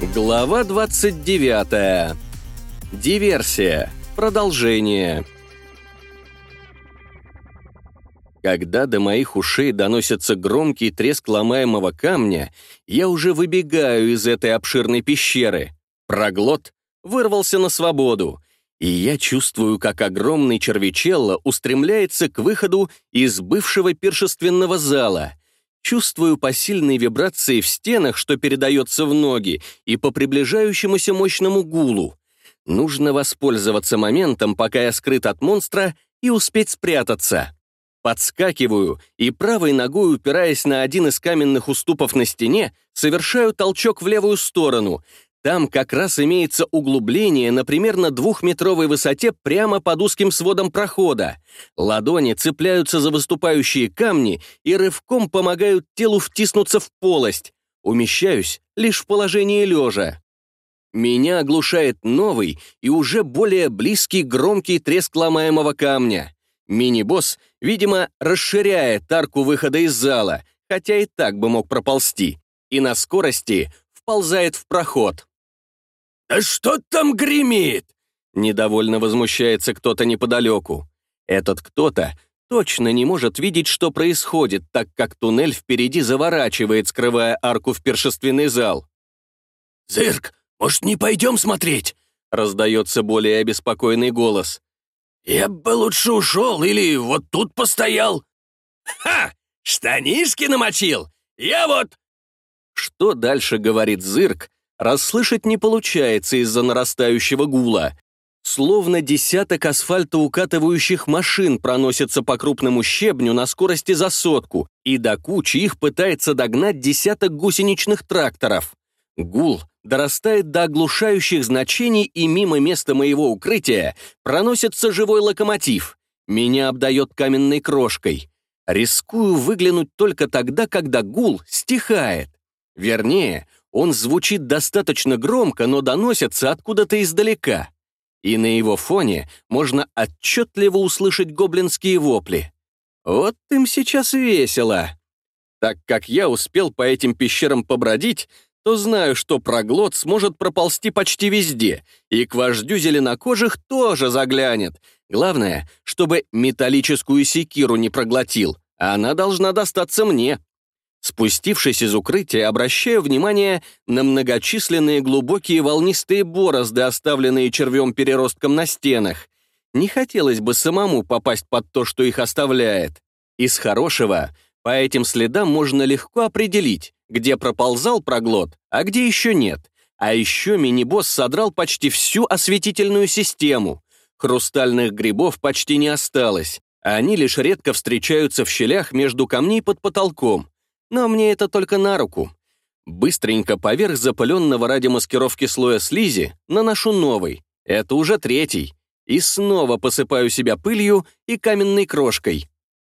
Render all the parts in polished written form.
Глава 29. Диверсия. Продолжение. Когда до моих ушей доносится громкий треск ломаемого камня, я уже выбегаю из этой обширной пещеры. Проглот вырвался на свободу, и я чувствую, как огромный червячелло устремляется к выходу из бывшего пиршественного зала. Чувствую по сильной вибрации в стенах, что передается в ноги, и по приближающемуся мощному гулу. Нужно воспользоваться моментом, пока я скрыт от монстра, и успеть спрятаться. Подскакиваю и правой ногой, упираясь на один из каменных уступов на стене, совершаю толчок в левую сторону. Там как раз имеется углубление на примерно 2-метровой высоте прямо под узким сводом прохода. Ладони цепляются за выступающие камни и рывком помогают телу втиснуться в полость. Умещаюсь лишь в положении лежа. Меня оглушает новый и уже более близкий громкий треск ломаемого камня. Мини-босс, видимо, расширяет арку выхода из зала, хотя и так бы мог проползти, и на скорости вползает в проход. «Да что там гремит?» Недовольно возмущается кто-то неподалеку. Этот кто-то точно не может видеть, что происходит, так как туннель впереди заворачивает, скрывая арку в пиршественный зал. «Зырк, может, не пойдем смотреть?» Раздается более обеспокоенный голос. «Я бы лучше ушел или вот тут постоял». «Ха! Штанишки намочил! Я вот...» Что дальше говорит Зырк, расслышать не получается из-за нарастающего гула. Словно десяток асфальтоукатывающих машин проносится по крупному щебню на скорости за 100, и до кучи их пытается догнать десяток гусеничных тракторов. Гул дорастает до оглушающих значений, и мимо места моего укрытия проносится живой локомотив. Меня обдает каменной крошкой. Рискую выглянуть только тогда, когда гул стихает. Вернее, он звучит достаточно громко, но доносится откуда-то издалека. И на его фоне можно отчетливо услышать гоблинские вопли. Вот им сейчас весело. Так как я успел по этим пещерам побродить, то знаю, что проглот сможет проползти почти везде, и к вождю зеленокожих тоже заглянет. Главное, чтобы металлическую секиру не проглотил, а она должна достаться мне. Спустившись из укрытия, обращаю внимание на многочисленные глубокие волнистые борозды, оставленные червем-переростком на стенах. Не хотелось бы самому попасть под то, что их оставляет. Из хорошего по этим следам можно легко определить, где проползал проглот, а где еще нет. А еще мини-босс содрал почти всю осветительную систему. Хрустальных грибов почти не осталось. Они лишь редко встречаются в щелях между камней под потолком. Но мне это только на руку. Быстренько поверх запыленного ради маскировки слоя слизи наношу новый. Это уже 3-й. И снова посыпаю себя пылью и каменной крошкой.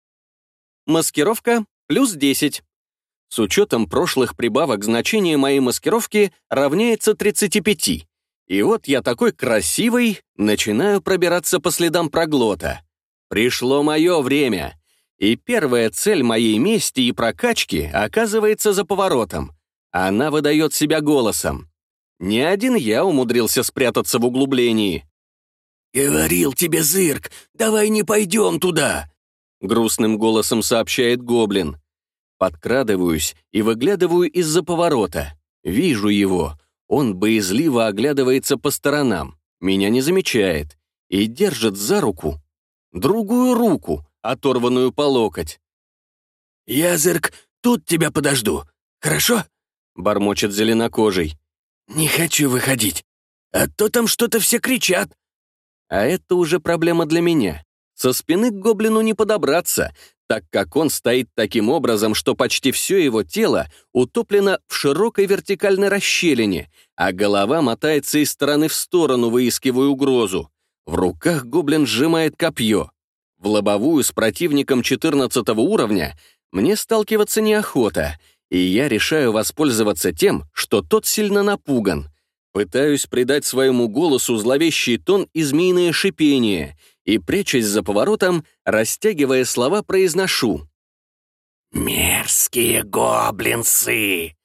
Маскировка плюс 10. С учетом прошлых прибавок значение моей маскировки равняется 35. И вот я такой красивый начинаю пробираться по следам проглота. Пришло мое время. И первая цель моей мести и прокачки оказывается за поворотом. Она выдает себя голосом. Не один я умудрился спрятаться в углублении. «Говорил тебе, Зырк, давай не пойдем туда!» Грустным голосом сообщает гоблин. Подкрадываюсь и выглядываю из-за поворота. Вижу его. Он боязливо оглядывается по сторонам, меня не замечает и держит за руку другую руку, оторванную по локоть. «Я, Зырк, тут тебя подожду, хорошо?» — бормочет зеленокожий. «Не хочу выходить, а то там что-то все кричат». А это уже проблема для меня. Со спины к гоблину не подобраться, так как он стоит таким образом, что почти все его тело утоплено в широкой вертикальной расщелине, а голова мотается из стороны в сторону, выискивая угрозу. В руках гоблин сжимает копье. В лобовую с противником 14 уровня мне сталкиваться неохота, и я решаю воспользоваться тем, что тот сильно напуган. Пытаюсь придать своему голосу зловещий тон и змеиное шипение, и, прячась за поворотом, растягивая слова, произношу. «Мерзкие гоблинцы!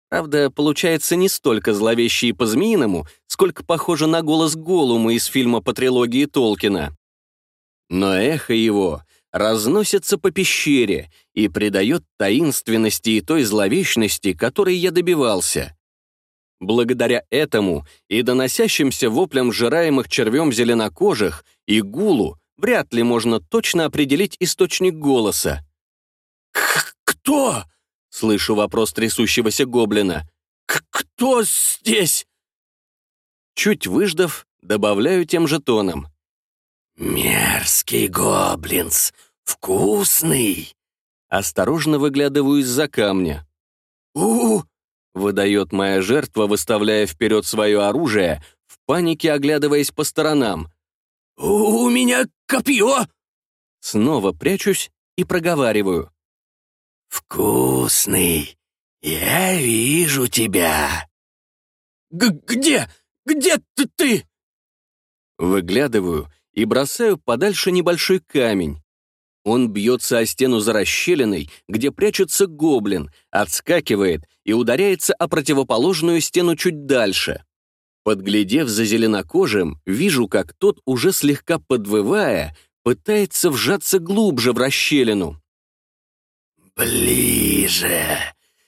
Правда, получается не столько зловеще и по-змеиному, сколько похоже на голос Голлума из фильма по трилогии Толкина. Но эхо его разносится по пещере и придает таинственности и той зловечности, которой я добивался. Благодаря этому и доносящимся воплям сжираемых червем зеленокожих и гулу вряд ли можно точно определить источник голоса. «Кто?» — слышу вопрос трясущегося гоблина. «Кто здесь?» Чуть выждав, добавляю тем же тоном. «Мерзкий гоблинс, вкусный!» Осторожно выглядываю из-за камня. «У-у-у!» — выдает моя жертва, выставляя вперед свое оружие, в панике оглядываясь по сторонам. «У меня копье!» Снова прячусь и проговариваю. «Вкусный! Я вижу тебя!» «Где? Где ты?» Выглядываю и бросаю подальше небольшой камень. Он бьется о стену за расщелиной, где прячется гоблин, отскакивает и ударяется о противоположную стену чуть дальше. Подглядев за зеленокожим, вижу, как тот, уже слегка подвывая, пытается вжаться глубже в расщелину. «Ближе!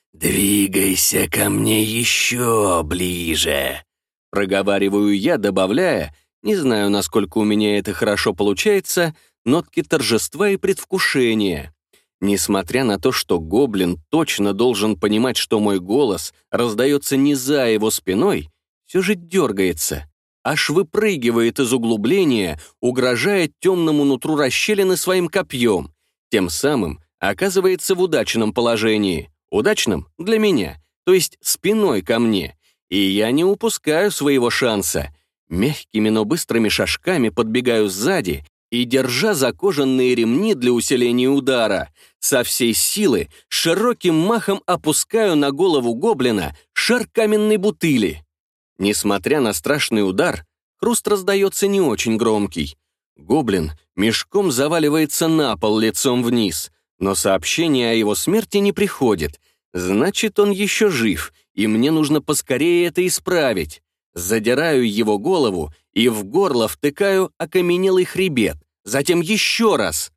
Двигайся ко мне еще ближе!» Проговариваю я, добавляя, не знаю, насколько у меня это хорошо получается, нотки торжества и предвкушения. Несмотря на то, что гоблин точно должен понимать, что мой голос раздается не за его спиной, все же дергается, аж выпрыгивает из углубления, угрожая темному нутру расщелины своим копьем, тем самым оказывается в удачном положении. Удачном для меня, то есть спиной ко мне. И я не упускаю своего шанса. Мягкими, но быстрыми шажками подбегаю сзади и, держа за кожаные ремни для усиления удара, со всей силы широким махом опускаю на голову гоблина шар каменной бутыли. Несмотря на страшный удар, хруст раздается не очень громкий. Гоблин мешком заваливается на пол лицом вниз, но сообщение о его смерти не приходит. Значит, он еще жив, и мне нужно поскорее это исправить. Задираю его голову и в горло втыкаю окаменелый хребет, затем еще раз.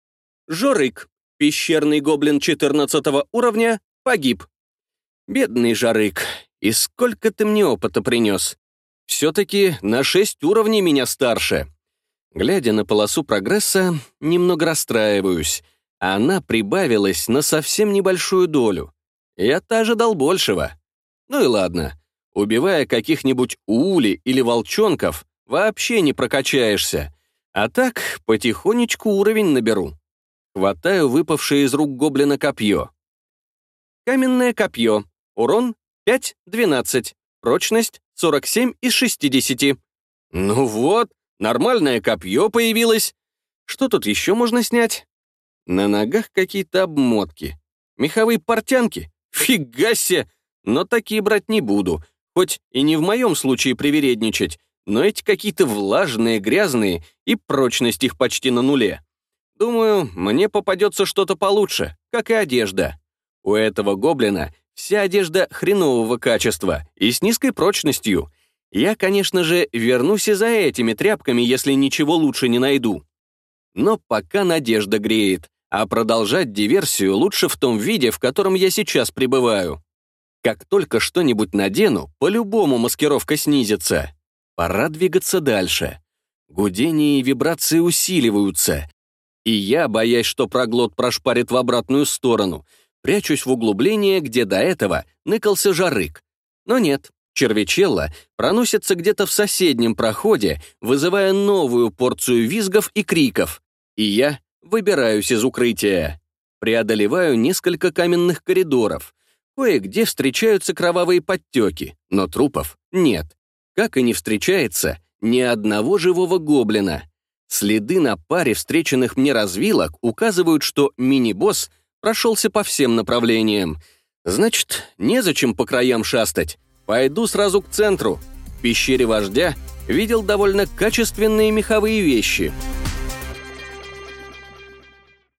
Жорык, пещерный гоблин 14 уровня, погиб. Бедный Жорык, и сколько ты мне опыта принес? Все-таки на 6 уровней меня старше. Глядя на полосу прогресса, немного расстраиваюсь. Она прибавилась на совсем небольшую долю. Я-то ожидал большего. Ну и ладно. Убивая каких-нибудь уули или волчонков, вообще не прокачаешься. А так, потихонечку уровень наберу. Хватаю выпавшее из рук гоблина копье. Каменное копье. Урон 5-12. Прочность 47 из 60. Ну вот, нормальное копье появилось. Что тут еще можно снять? На ногах какие-то обмотки. Меховые портянки? Фига себе! Но такие брать не буду. Хоть и не в моем случае привередничать, но эти какие-то влажные, грязные, и прочность их почти на нуле. Думаю, мне попадется что-то получше, как и одежда. У этого гоблина вся одежда хренового качества и с низкой прочностью. Я, конечно же, вернусь и за этими тряпками, если ничего лучше не найду. Но пока надежда греет, а продолжать диверсию лучше в том виде, в котором я сейчас пребываю. Как только что-нибудь надену, по-любому маскировка снизится. Пора двигаться дальше. Гудение и вибрации усиливаются. И я, боясь, что проглот прошпарит в обратную сторону, прячусь в углубление, где до этого ныкался Жорык. Но нет, червячелла проносится где-то в соседнем проходе, вызывая новую порцию визгов и криков. И я выбираюсь из укрытия. Преодолеваю несколько каменных коридоров. Кое-где встречаются кровавые подтеки, но трупов нет. Как и не встречается ни одного живого гоблина. Следы на паре встреченных мне развилок указывают, что мини-босс прошелся по всем направлениям. Значит, незачем по краям шастать. Пойду сразу к центру. В пещере вождя видел довольно качественные меховые вещи —